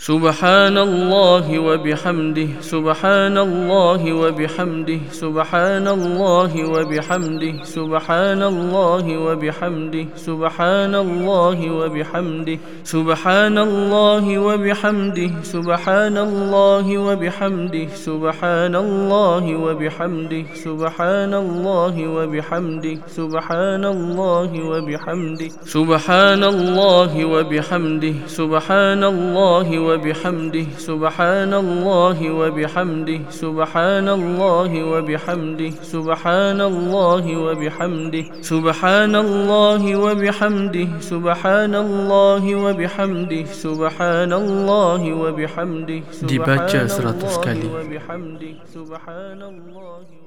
سبحان الله وبحمده سبحان الله وبحمده سبحان الله وبحمده سبحان الله وبحمده سبحان الله وبحمده سبحان الله وبحمده سبحان الله وبحمده سبحان الله وبحمده سبحان الله وبحمده سبحان الله وبحمده سبحان الله وبحمده سبحان الله وبحمده سبحان الله وبحمده سبحان الله وبحمده سبحان الله وبحمده سبحان الله وبحمده سبحان الله وبحمده سبحان الله وبحمده dibaca 100 kali. سبحان الله